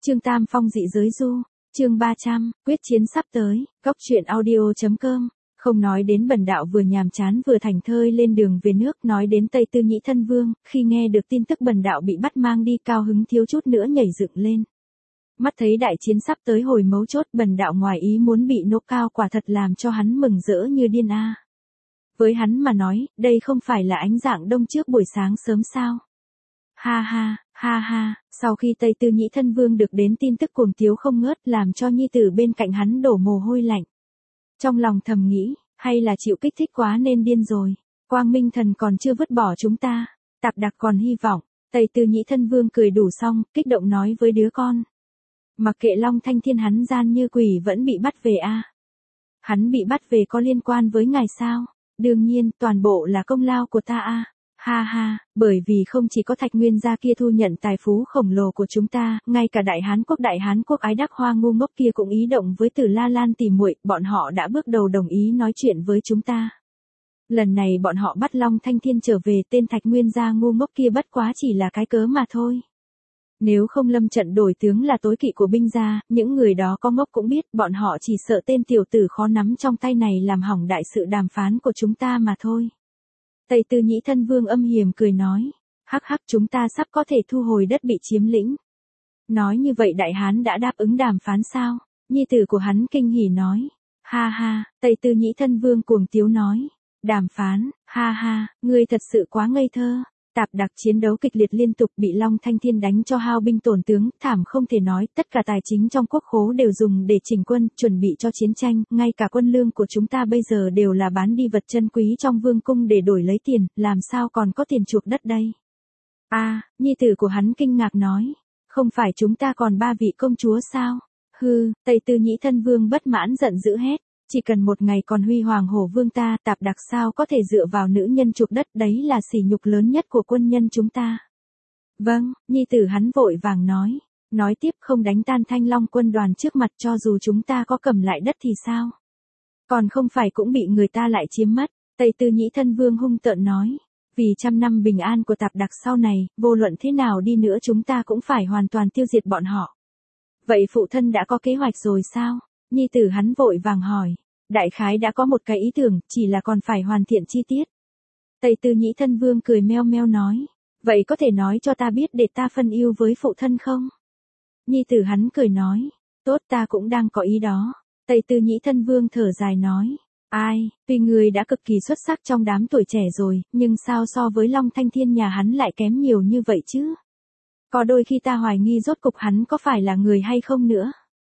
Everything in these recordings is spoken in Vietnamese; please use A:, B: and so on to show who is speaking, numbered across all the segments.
A: Trương Tam Phong dị giới du, chương 300, quyết chiến sắp tới, góc truyện audio.com. Không nói đến Bần Đạo vừa nhàm chán vừa thảnh thơi lên đường về nước, nói đến Tây Tư Nhĩ Thân Vương, khi nghe được tin tức Bần Đạo bị bắt mang đi, cao hứng thiếu chút nữa nhảy dựng lên. Mắt thấy đại chiến sắp tới hồi mấu chốt, Bần Đạo ngoài ý muốn bị nô cao quả thật làm cho hắn mừng rỡ như điên a. Với hắn mà nói, đây không phải là ánh dạng đông trước buổi sáng sớm sao? Ha ha, ha ha, sau khi Tây Tư Nhĩ Thân Vương được đến tin tức cuồng tiếu không ngớt, làm cho nhi tử bên cạnh hắn đổ mồ hôi lạnh. Trong lòng thầm nghĩ, hay là chịu kích thích quá nên điên rồi. Quang Minh Thần còn chưa vứt bỏ chúng ta, Tạp Đặc còn hy vọng. Tây Tư Nhĩ Thân Vương cười đủ xong, kích động nói với đứa con. Mặc kệ Long Thanh Thiên hắn gian như quỷ vẫn bị bắt về a. Hắn bị bắt về có liên quan với ngài sao? Đương nhiên, toàn bộ là công lao của ta a. Ha ha, bởi vì không chỉ có Thạch Nguyên gia kia thu nhận tài phú khổng lồ của chúng ta, ngay cả Đại Hán Quốc ái đắc hoa ngu ngốc kia cũng ý động với Tử La Lan tỷ muội, bọn họ đã bước đầu đồng ý nói chuyện với chúng ta. Lần này bọn họ bắt Long Thanh Thiên trở về, tên Thạch Nguyên gia ngu ngốc kia bất quá chỉ là cái cớ mà thôi. Nếu không lâm trận đổi tướng là tối kỵ của binh gia, những người đó có ngốc cũng biết, bọn họ chỉ sợ tên tiểu tử khó nắm trong tay này làm hỏng đại sự đàm phán của chúng ta mà thôi. Tây Tư Nhĩ Thân Vương âm hiểm cười nói, hắc hắc, chúng ta sắp có thể thu hồi đất bị chiếm lĩnh. Nói như vậy Đại Hán đã đáp ứng đàm phán sao? Nhi tử của hắn kinh hỉ nói, ha ha, Tây Tư Nhĩ Thân Vương cuồng tiếu nói, đàm phán, ha ha, ngươi thật sự quá ngây thơ. Tạp Đặc chiến đấu kịch liệt liên tục, bị Long Thanh Thiên đánh cho hao binh tổn tướng, thảm không thể nói, tất cả tài chính trong quốc khố đều dùng để chỉnh quân, chuẩn bị cho chiến tranh, ngay cả quân lương của chúng ta bây giờ đều là bán đi vật chân quý trong vương cung để đổi lấy tiền, làm sao còn có tiền chuộc đất đây? Nhi tử của hắn kinh ngạc nói, không phải chúng ta còn 3 vị công chúa sao? Hừ, Tây Tư Nhĩ Thân Vương bất mãn giận dữ hét. Chỉ cần một ngày còn huy hoàng hổ vương ta, Tạp Đặc sao có thể dựa vào nữ nhân chuộc đất, đấy là sỉ nhục lớn nhất của quân nhân chúng ta. Vâng, nhi tử hắn vội vàng nói tiếp, không đánh tan Thanh Long quân đoàn trước mặt, cho dù chúng ta có cầm lại đất thì sao? Còn không phải cũng bị người ta lại chiếm mất. Tây Tư Nhĩ Thân Vương hung tợn nói, vì 100 năm bình an của Tạp Đặc sau này, vô luận thế nào đi nữa chúng ta cũng phải hoàn toàn tiêu diệt bọn họ. Vậy phụ thân đã có kế hoạch rồi sao? Nhi tử hắn vội vàng hỏi. Đại khái đã có một cái ý tưởng, chỉ là còn phải hoàn thiện chi tiết. Tây Tư Nhĩ Thân Vương cười meo meo nói, vậy có thể nói cho ta biết để ta phân ưu với phụ thân không? Nhi tử hắn cười nói, tốt, ta cũng đang có ý đó. Tây Tư Nhĩ Thân Vương thở dài nói, tuy người đã cực kỳ xuất sắc trong đám tuổi trẻ rồi, nhưng sao so với Long Thanh Thiên nhà hắn lại kém nhiều như vậy chứ? Có đôi khi ta hoài nghi rốt cục hắn có phải là người hay không nữa.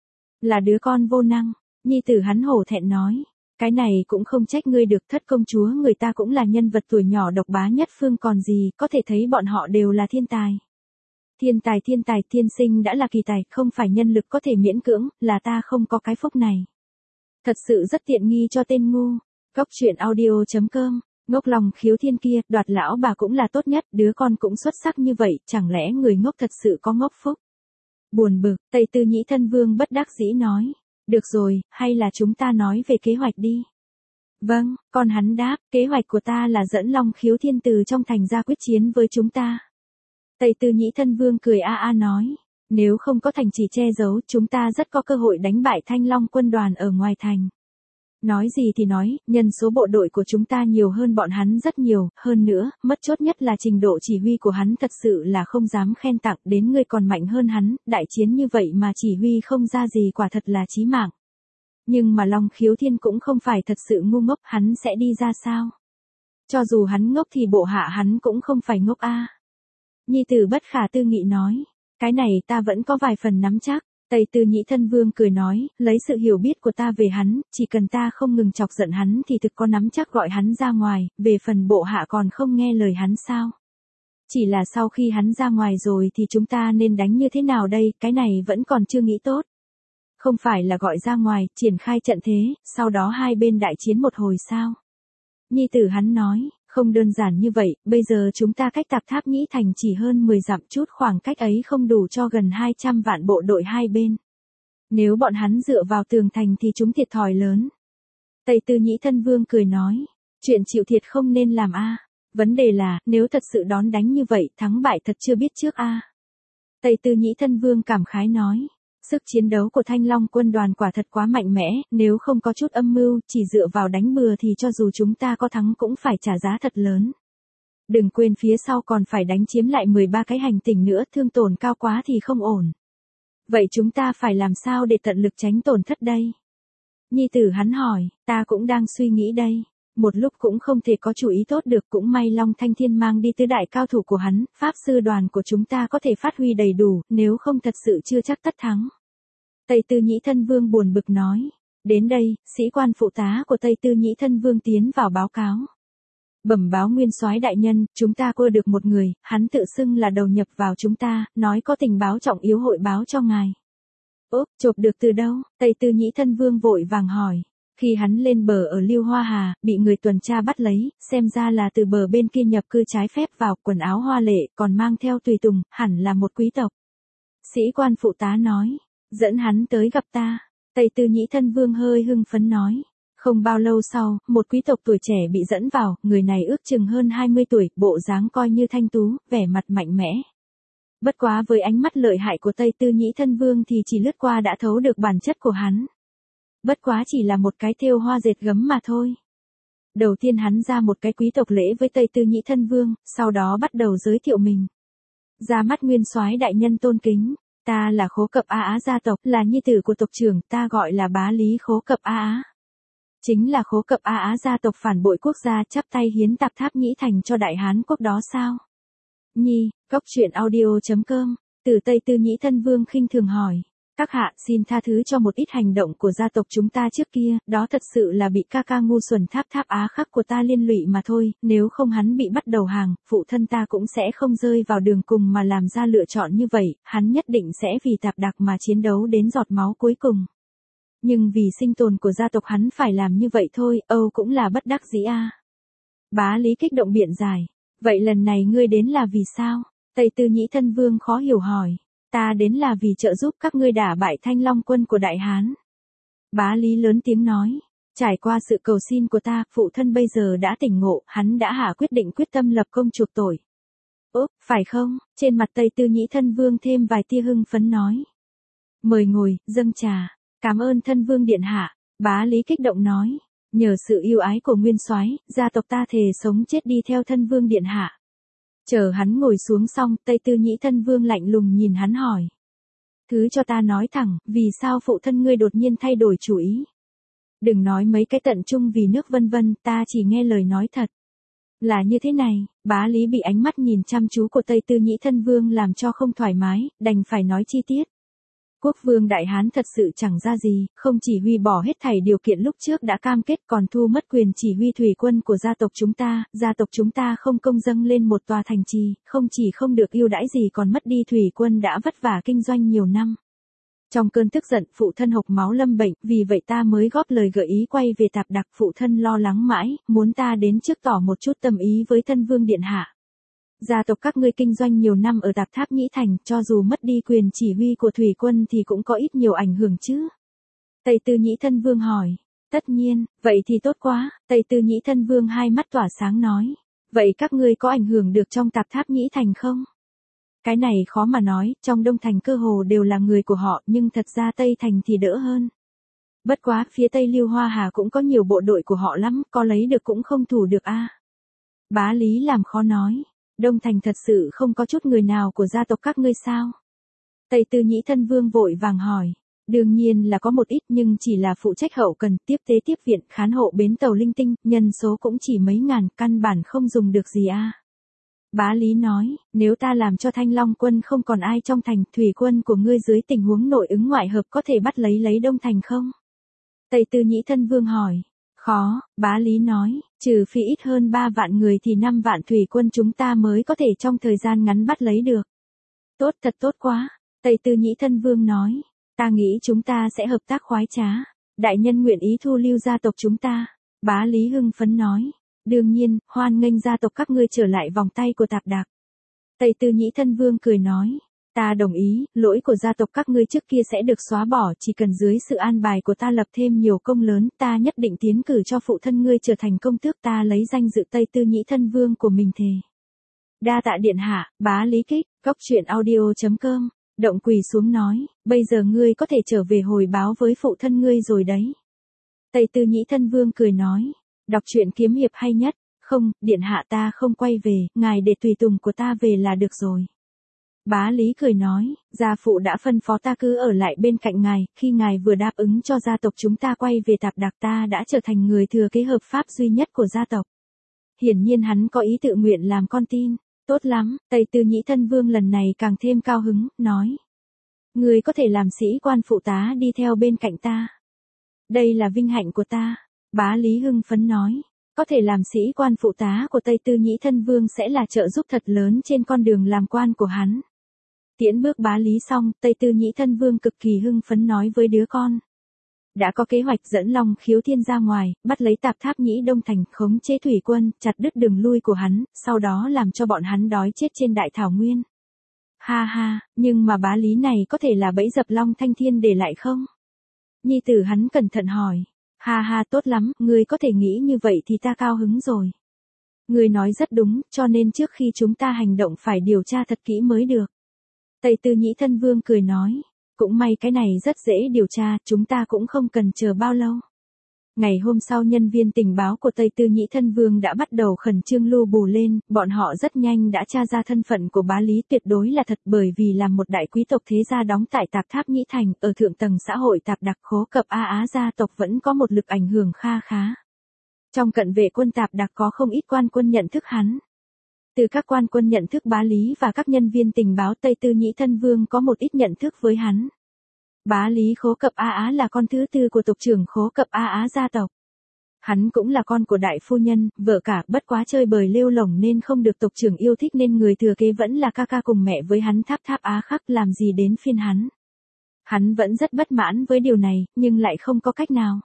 A: Là đứa con vô năng. Nhi tử hắn hổ thẹn nói, cái này cũng không trách ngươi được, thất công chúa người ta cũng là nhân vật tuổi nhỏ độc bá nhất phương còn gì, có thể thấy bọn họ đều là thiên tài. Thiên tài, thiên sinh đã là kỳ tài, không phải nhân lực có thể miễn cưỡng, là ta không có cái phúc này. Thật sự rất tiện nghi cho tên ngu. Góc truyện audio.com. Ngốc lòng khiếu thiên kia, đoạt lão bà cũng là tốt nhất, đứa con cũng xuất sắc như vậy, chẳng lẽ người ngốc thật sự có ngốc phúc? Buồn bực, Tây Tư Nhĩ Thân Vương bất đắc dĩ nói. Được rồi, hay là chúng ta nói về kế hoạch đi. Vâng, con hắn đáp, kế hoạch của ta là dẫn Long Khiếu Thiên từ trong thành ra quyết chiến với chúng ta. Tây Tư Nhĩ Thân Vương cười nói, nếu không có thành trì che giấu, chúng ta rất có cơ hội đánh bại Thanh Long quân đoàn ở ngoài thành. Nói gì thì nói, nhân số bộ đội của chúng ta nhiều hơn bọn hắn rất nhiều, hơn nữa, mất chốt nhất là trình độ chỉ huy của hắn thật sự là không dám khen tặng, đến người còn mạnh hơn hắn, đại chiến như vậy mà chỉ huy không ra gì quả thật là chí mạng. Nhưng mà Long Khiếu Thiên cũng không phải thật sự ngu ngốc, hắn sẽ đi ra sao? Cho dù hắn ngốc thì bộ hạ hắn cũng không phải ngốc a. Nhi tử bất khả tư nghị nói, cái này ta vẫn có vài phần nắm chắc. Tây Tư Nhĩ Thân Vương cười nói, lấy sự hiểu biết của ta về hắn, chỉ cần ta không ngừng chọc giận hắn thì thực có nắm chắc gọi hắn ra ngoài, về phần bộ hạ còn không nghe lời hắn sao? Chỉ là sau khi hắn ra ngoài rồi thì chúng ta nên đánh như thế nào đây, cái này vẫn còn chưa nghĩ tốt. Không phải là gọi ra ngoài, triển khai trận thế, sau đó hai bên đại chiến một hồi sao? Nhi tử hắn nói, không đơn giản như vậy, bây giờ chúng ta cách Tạp Tháp Nhĩ Thành chỉ hơn 10 dặm, chút khoảng cách ấy không đủ cho gần 200 vạn bộ đội hai bên. Nếu bọn hắn dựa vào tường thành thì chúng thiệt thòi lớn. Tây Tư Nhĩ Thân Vương cười nói, chuyện chịu thiệt không nên làm a. Vấn đề là, nếu thật sự đón đánh như vậy, thắng bại thật chưa biết trước a. Tây Tư Nhĩ Thân Vương cảm khái nói. Sức chiến đấu của Thanh Long quân đoàn quả thật quá mạnh mẽ, nếu không có chút âm mưu, chỉ dựa vào đánh bừa thì cho dù chúng ta có thắng cũng phải trả giá thật lớn. Đừng quên phía sau còn phải đánh chiếm lại 13 cái hành tinh nữa, thương tổn cao quá thì không ổn. Vậy chúng ta phải làm sao để tận lực tránh tổn thất đây? Nhi tử hắn hỏi, ta cũng đang suy nghĩ đây. Một lúc cũng không thể có chủ ý tốt được, cũng may Long Thanh Thiên mang đi tứ đại cao thủ của hắn, pháp sư đoàn của chúng ta có thể phát huy đầy đủ, nếu không thật sự chưa chắc tất thắng. Tây Tư Nhĩ Thân Vương buồn bực nói. Đến đây, sĩ quan phụ tá của Tây Tư Nhĩ Thân Vương tiến vào báo cáo. Bẩm báo nguyên soái đại nhân, chúng ta cua được một người, hắn tự xưng là đầu nhập vào chúng ta, nói có tình báo trọng yếu hội báo cho ngài. Ốp, chộp được từ đâu? Tây Tư Nhĩ Thân Vương vội vàng hỏi. Khi hắn lên bờ ở Lưu Hoa Hà, bị người tuần tra bắt lấy, xem ra là từ bờ bên kia nhập cư trái phép vào, quần áo hoa lệ, còn mang theo tùy tùng, hẳn là một quý tộc. Sĩ quan phụ tá nói, dẫn hắn tới gặp ta. Tây Tư Nhĩ Thân Vương hơi hưng phấn nói. Không bao lâu sau, một quý tộc tuổi trẻ bị dẫn vào, người này ước chừng hơn 20 tuổi, bộ dáng coi như thanh tú, vẻ mặt mạnh mẽ. Bất quá với ánh mắt lợi hại của Tây Tư Nhĩ Thân Vương thì chỉ lướt qua đã thấu được bản chất của hắn. Bất quá chỉ là một cái thêu hoa dệt gấm mà thôi. Đầu tiên hắn ra một cái quý tộc lễ với Tây Tư Nhĩ Thân Vương, sau đó bắt đầu giới thiệu mình. Ra mắt nguyên soái đại nhân tôn kính, ta là Khố Cập A Á gia tộc, là nhi tử của tộc trưởng, ta gọi là Bá Lý Khố Cập A Á. Chính là Khố Cập A Á gia tộc phản bội quốc gia chắp tay hiến tạp tháp Nhĩ Thành cho Đại Hán quốc đó sao? Nhi, Cốc Truyện Audio.com, từ Tây Tư Nhĩ Thân Vương khinh thường hỏi. Các hạ xin tha thứ cho một ít hành động của gia tộc chúng ta trước kia, đó thật sự là bị ca ca ngu xuẩn tháp tháp Á khắc của ta liên lụy mà thôi, nếu không hắn bị bắt đầu hàng, phụ thân ta cũng sẽ không rơi vào đường cùng mà làm ra lựa chọn như vậy, hắn nhất định sẽ vì tạp đặc mà chiến đấu đến giọt máu cuối cùng. Nhưng vì sinh tồn của gia tộc hắn phải làm như vậy thôi, Âu cũng là bất đắc dĩ a. Bá Lý kích động biện giải. Vậy lần này ngươi đến là vì sao? Tây Tư Nhĩ Thân Vương khó hiểu hỏi. Ta đến là vì trợ giúp các ngươi đả bại Thanh Long quân của Đại Hán. Bá Lý lớn tiếng nói. Trải qua sự cầu xin của ta, phụ thân bây giờ đã tỉnh ngộ, hắn đã hạ quyết định quyết tâm lập công chuộc tội. Úp, phải không? Trên mặt Tây Tư Nhĩ Thân Vương thêm vài tia hưng phấn nói. Mời ngồi, dâng trà. Cảm ơn Thân Vương điện hạ. Bá Lý kích động nói. Nhờ sự yêu ái của nguyên soái, gia tộc ta thề sống chết đi theo Thân Vương điện hạ. Chờ hắn ngồi xuống xong, Tây Tư Nhĩ Thân Vương lạnh lùng nhìn hắn hỏi. Thứ cho ta nói thẳng, vì sao phụ thân ngươi đột nhiên thay đổi chủ ý? Đừng nói mấy cái tận trung vì nước vân vân, ta chỉ nghe lời nói thật. Là như thế này, Bá Lý bị ánh mắt nhìn chăm chú của Tây Tư Nhĩ Thân Vương làm cho không thoải mái, đành phải nói chi tiết. Quốc vương Đại Hán thật sự chẳng ra gì, không chỉ hủy bỏ hết thảy điều kiện lúc trước đã cam kết còn thu mất quyền chỉ huy thủy quân của gia tộc chúng ta không công dâng lên một tòa thành trì, không chỉ không được ưu đãi gì còn mất đi thủy quân đã vất vả kinh doanh nhiều năm. Trong cơn tức giận, phụ thân hộc máu lâm bệnh, vì vậy ta mới góp lời gợi ý quay về tạp đặc, phụ thân lo lắng mãi, muốn ta đến trước tỏ một chút tâm ý với Thân Vương điện hạ. Gia tộc các ngươi kinh doanh nhiều năm ở tạp tháp Nhĩ Thành, cho dù mất đi quyền chỉ huy của thủy quân thì cũng có ít nhiều ảnh hưởng chứ. Tây Tư Nhĩ Thân Vương hỏi. Tất nhiên, vậy thì tốt quá, Tây Tư Nhĩ Thân Vương hai mắt tỏa sáng nói. Vậy các ngươi có ảnh hưởng được trong tạp tháp Nhĩ Thành không? Cái này khó mà nói, trong Đông Thành cơ hồ đều là người của họ, nhưng thật ra Tây Thành thì đỡ hơn. Bất quá, phía Tây Lưu Hoa Hà cũng có nhiều bộ đội của họ lắm, có lấy được cũng không thủ được a. Bá Lý làm khó nói. Đông Thành thật sự không có chút người nào của gia tộc các ngươi sao? Tây Tư Nhĩ Thân Vương vội vàng hỏi. Đương nhiên là có một ít nhưng chỉ là phụ trách hậu cần, tiếp tế tiếp viện, khán hộ bến tàu linh tinh, nhân số cũng chỉ mấy ngàn, căn bản không dùng được gì a. Bá Lý nói, nếu ta làm cho Thanh Long quân không còn ai trong thành, thủy quân của ngươi dưới tình huống nội ứng ngoại hợp có thể bắt lấy Đông Thành không? Tây Tư Nhĩ Thân Vương hỏi. Khó, Bá Lý nói, trừ phi ít hơn 3 vạn người thì 5 vạn thủy quân chúng ta mới có thể trong thời gian ngắn bắt lấy được. Tốt, thật tốt quá, Tây Tư Nhĩ Thân Vương nói, ta nghĩ chúng ta sẽ hợp tác khoái trá. Đại nhân nguyện ý thu lưu gia tộc chúng ta. Bá Lý hưng phấn nói, đương nhiên, hoan nghênh gia tộc các ngươi trở lại vòng tay của tạp đạc. Tây Tư Nhĩ Thân Vương cười nói. Ta đồng ý, lỗi của gia tộc các ngươi trước kia sẽ được xóa bỏ, chỉ cần dưới sự an bài của ta lập thêm nhiều công lớn, ta nhất định tiến cử cho phụ thân ngươi trở thành công tước, ta lấy danh dự Tây Tư Nhĩ Thân Vương của mình thề. Đa tạ điện hạ, bá lý kích, cóc truyện audio.com. Động quỳ xuống nói, bây giờ ngươi có thể trở về hồi báo với phụ thân ngươi rồi đấy. Tây Tư Nhĩ Thân Vương cười nói, đọc truyện kiếm hiệp hay nhất. Không, điện hạ ta không quay về, ngài để tùy tùng của ta về là được rồi. Bá Lý cười nói, gia phụ đã phân phó ta cứ ở lại bên cạnh ngài, khi ngài vừa đáp ứng cho gia tộc chúng ta quay về Tạp Đạc ta đã trở thành người thừa kế hợp pháp duy nhất của gia tộc. Hiển nhiên hắn có ý tự nguyện làm con tin, tốt lắm, Tây Tư Nhĩ Thân Vương lần này càng thêm cao hứng, nói. Người có thể làm sĩ quan phụ tá đi theo bên cạnh ta. Đây là vinh hạnh của ta, Bá Lý hưng phấn nói. Có thể làm sĩ quan phụ tá của Tây Tư Nhĩ Thân Vương sẽ là trợ giúp thật lớn trên con đường làm quan của hắn. Tiễn bước Bá Lý xong, Tây Tư Nhĩ Thân Vương cực kỳ hưng phấn nói với đứa con. Đã có kế hoạch dẫn Long Khiếu Thiên ra ngoài, bắt lấy Tạp Tháp Nhĩ Đông Thành, khống chế thủy quân, chặt đứt đường lui của hắn, sau đó làm cho bọn hắn đói chết trên đại thảo nguyên. Ha ha, nhưng mà Bá Lý này có thể là bẫy dập Long Thanh Thiên để lại không? Nhi tử hắn cẩn thận hỏi. Ha ha, tốt lắm, ngươi có thể nghĩ như vậy thì ta cao hứng rồi. Ngươi nói rất đúng, cho nên trước khi chúng ta hành động phải điều tra thật kỹ mới được. Tây Tư Nhĩ Thân Vương cười nói, cũng may cái này rất dễ điều tra, chúng ta cũng không cần chờ bao lâu. Ngày hôm sau nhân viên tình báo của Tây Tư Nhĩ Thân Vương đã bắt đầu khẩn trương lưu bù lên, bọn họ rất nhanh đã tra ra thân phận của Bá Lý tuyệt đối là thật bởi vì là một đại quý tộc thế gia đóng tại Tạp Tháp Nhĩ Thành, ở thượng tầng xã hội Tạp Đạc Khố Cập A Á gia tộc vẫn có một lực ảnh hưởng kha khá. Trong cận vệ quân Tạp Đạc có không ít quan quân nhận thức hắn. Từ các quan quân nhận thức Bá Lý và các nhân viên tình báo Tây Tư Nhĩ Thân Vương có một ít nhận thức với hắn. Bá Lý Khố Cập A Á là con thứ tư của tộc trưởng Khố Cập A Á gia tộc. Hắn cũng là con của đại phu nhân, vợ cả, bất quá chơi bời lêu lổng nên không được tộc trưởng yêu thích nên người thừa kế vẫn là ca ca cùng mẹ với hắn Tháp Tháp Á Khắc làm gì đến phiên hắn. Hắn vẫn rất bất mãn với điều này, nhưng lại không có cách nào.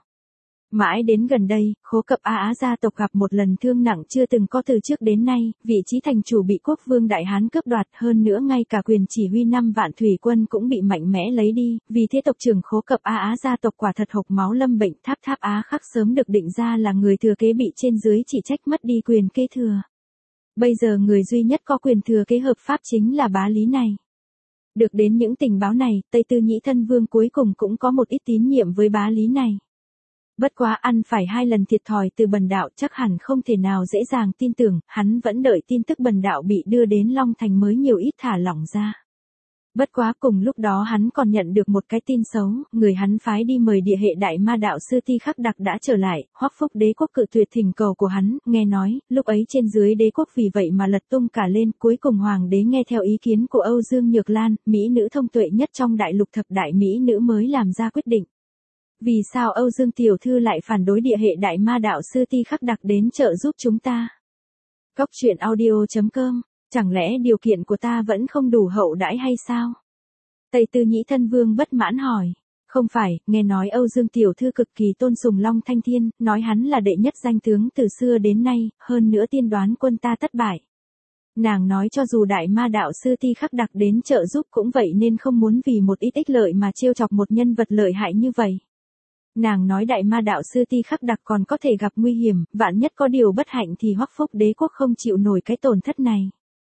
A: Mãi đến gần đây, Khố Cập A Á gia tộc gặp một lần thương nặng chưa từng có từ trước đến nay, vị trí thành chủ bị quốc vương Đại Hán cướp đoạt, hơn nữa ngay cả quyền chỉ huy 5 vạn thủy quân cũng bị mạnh mẽ lấy đi, vì thế tộc trưởng Khố Cập A Á gia tộc quả thật hộc máu lâm bệnh. Tháp Tháp Á Khắc sớm được định ra là người thừa kế bị trên dưới chỉ trách mất đi quyền kế thừa. Bây giờ người duy nhất có quyền thừa kế hợp pháp chính là Bá Lý này. Được đến những tình báo này, Tây Tư Nhĩ Thân Vương cuối cùng cũng có một ít tín nhiệm với Bá Lý này. Bất quá ăn phải 2 lần thiệt thòi từ Bần Đạo chắc hẳn không thể nào dễ dàng tin tưởng, hắn vẫn đợi tin tức Bần Đạo bị đưa đến Long Thành mới nhiều ít thả lỏng ra. Bất quá cùng lúc đó hắn còn nhận được một cái tin xấu, người hắn phái đi mời địa hệ đại ma đạo sư Ti Khắc Đặc đã trở lại, Hoắc Phúc đế quốc cự tuyệt thỉnh cầu của hắn, nghe nói, lúc ấy trên dưới đế quốc vì vậy mà lật tung cả lên, cuối cùng hoàng đế nghe theo ý kiến của Âu Dương Nhược Lan, mỹ nữ thông tuệ nhất trong đại lục thập đại mỹ nữ mới làm ra quyết định. Vì sao Âu Dương tiểu thư lại phản đối địa hệ đại ma đạo sư Ti Khắc Đặc đến trợ giúp chúng ta? Cóc truyện audio.com, chẳng lẽ điều kiện của ta vẫn không đủ hậu đãi hay sao? Tây Tư Nhĩ Thân Vương bất mãn hỏi. Không phải, nghe nói Âu Dương tiểu thư cực kỳ tôn sùng Long Thanh Thiên, nói hắn là đệ nhất danh tướng từ xưa đến nay, hơn nữa tiên đoán quân ta thất bại. Nàng nói cho dù đại ma đạo sư Ti Khắc Đặc đến trợ giúp cũng vậy nên không muốn vì một ít ích lợi mà trêu chọc một nhân vật lợi hại như vậy. Nàng nói đại ma đạo sư Ti Khắc Đặc còn có thể gặp nguy hiểm, vạn nhất có điều bất hạnh thì Hoắc Phúc đế quốc không chịu nổi cái tổn thất này.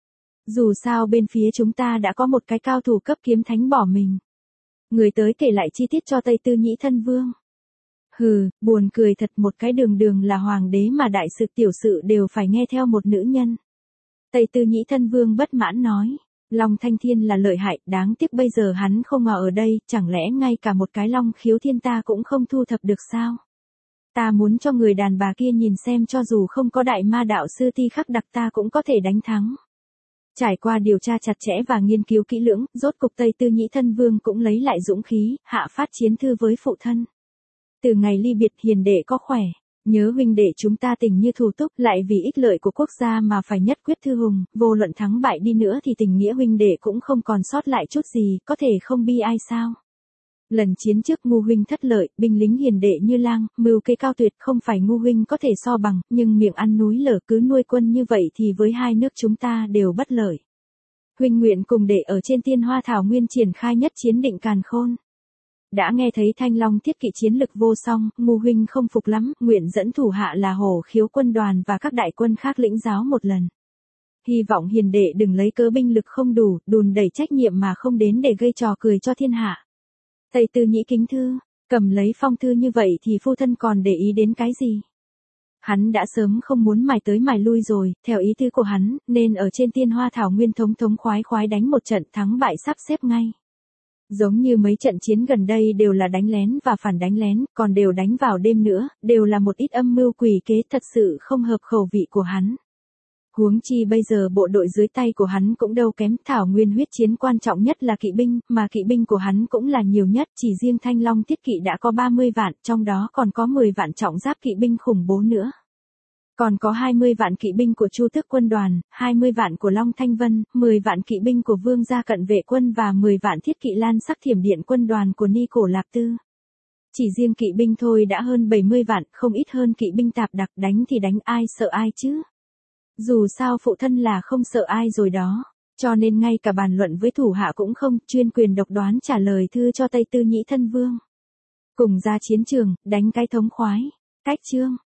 A: Dù sao bên phía chúng ta đã có một cái cao thủ cấp kiếm thánh bỏ mình. Người tới kể lại chi tiết cho Tây Tư Nhĩ Thân Vương. Hừ, buồn cười thật, một cái đường đường là hoàng đế mà đại sự tiểu sự đều phải nghe theo một nữ nhân. Tây Tư Nhĩ Thân Vương bất mãn nói. Long Thanh Thiên là lợi hại, đáng tiếc bây giờ hắn không ở đây, chẳng lẽ ngay cả một cái Long Khiếu Thiên ta cũng không thu thập được sao? Ta muốn cho người đàn bà kia nhìn xem cho dù không có đại ma đạo sư Ti Khắc Đặc ta cũng có thể đánh thắng. Trải qua điều tra chặt chẽ và nghiên cứu kỹ lưỡng, rốt cục Tây Tư Nhĩ Thân Vương cũng lấy lại dũng khí, hạ phát chiến thư với phụ thân. Từ ngày ly biệt hiền đệ có khỏe. Nhớ huynh đệ chúng ta tình như thù túc, lại vì ích lợi của quốc gia mà phải nhất quyết thư hùng, vô luận thắng bại đi nữa thì tình nghĩa huynh đệ cũng không còn sót lại chút gì, có thể không bi ai sao? Lần chiến trước ngu huynh thất lợi, binh lính hiền đệ như lang, mưu kế cao tuyệt, không phải ngu huynh có thể so bằng, nhưng miệng ăn núi lở cứ nuôi quân như vậy thì với hai nước chúng ta đều bất lợi. Huynh nguyện cùng đệ ở trên Tiên Hoa Thảo Nguyên triển khai nhất chiến định càn khôn. Đã nghe thấy Thanh Long thiết kỵ chiến lực vô song, ngu huynh không phục lắm, nguyện dẫn thủ hạ là Hổ Khiếu quân đoàn và các đại quân khác lĩnh giáo một lần. hy vọng hiền đệ đừng lấy cớ binh lực không đủ, đùn đẩy trách nhiệm mà không đến để gây trò cười cho thiên hạ. Tây Tư Nhĩ kính thư, cầm lấy phong thư như vậy thì phu thân còn để ý đến cái gì? Hắn đã sớm không muốn mài tới mài lui rồi, theo ý tứ của hắn, nên ở trên Tiên Hoa Thảo Nguyên thống thống khoái khoái đánh một trận thắng bại sắp xếp ngay. Giống như mấy trận chiến gần đây đều là đánh lén và phản đánh lén, còn đều đánh vào đêm nữa, đều là một ít âm mưu quỷ kế thật sự không hợp khẩu vị của hắn. Huống chi bây giờ bộ đội dưới tay của hắn cũng đâu kém, thảo nguyên huyết chiến quan trọng nhất là kỵ binh, mà kỵ binh của hắn cũng là nhiều nhất, chỉ riêng Thanh Long thiết kỵ đã có 30 vạn, trong đó còn có 10 vạn trọng giáp kỵ binh khủng bố nữa. Còn có 20 vạn kỵ binh của Chu Tước quân đoàn, 20 vạn của Long Thanh Vân, 10 vạn kỵ binh của Vương gia cận vệ quân và 10 vạn thiết kỵ Lan Sắc Thiểm Điện quân đoàn của Ni Cổ Lạp Tư. Chỉ riêng kỵ binh thôi đã hơn 70 vạn, không ít hơn kỵ binh tạp đặc, đánh thì đánh ai sợ ai chứ. Dù sao phụ thân là không sợ ai rồi đó, cho nên ngay cả bàn luận với thủ hạ cũng không, chuyên quyền độc đoán trả lời thư cho Tây Tư Nhĩ thân vương. Cùng ra chiến trường, đánh cái thống khoái. Cách chương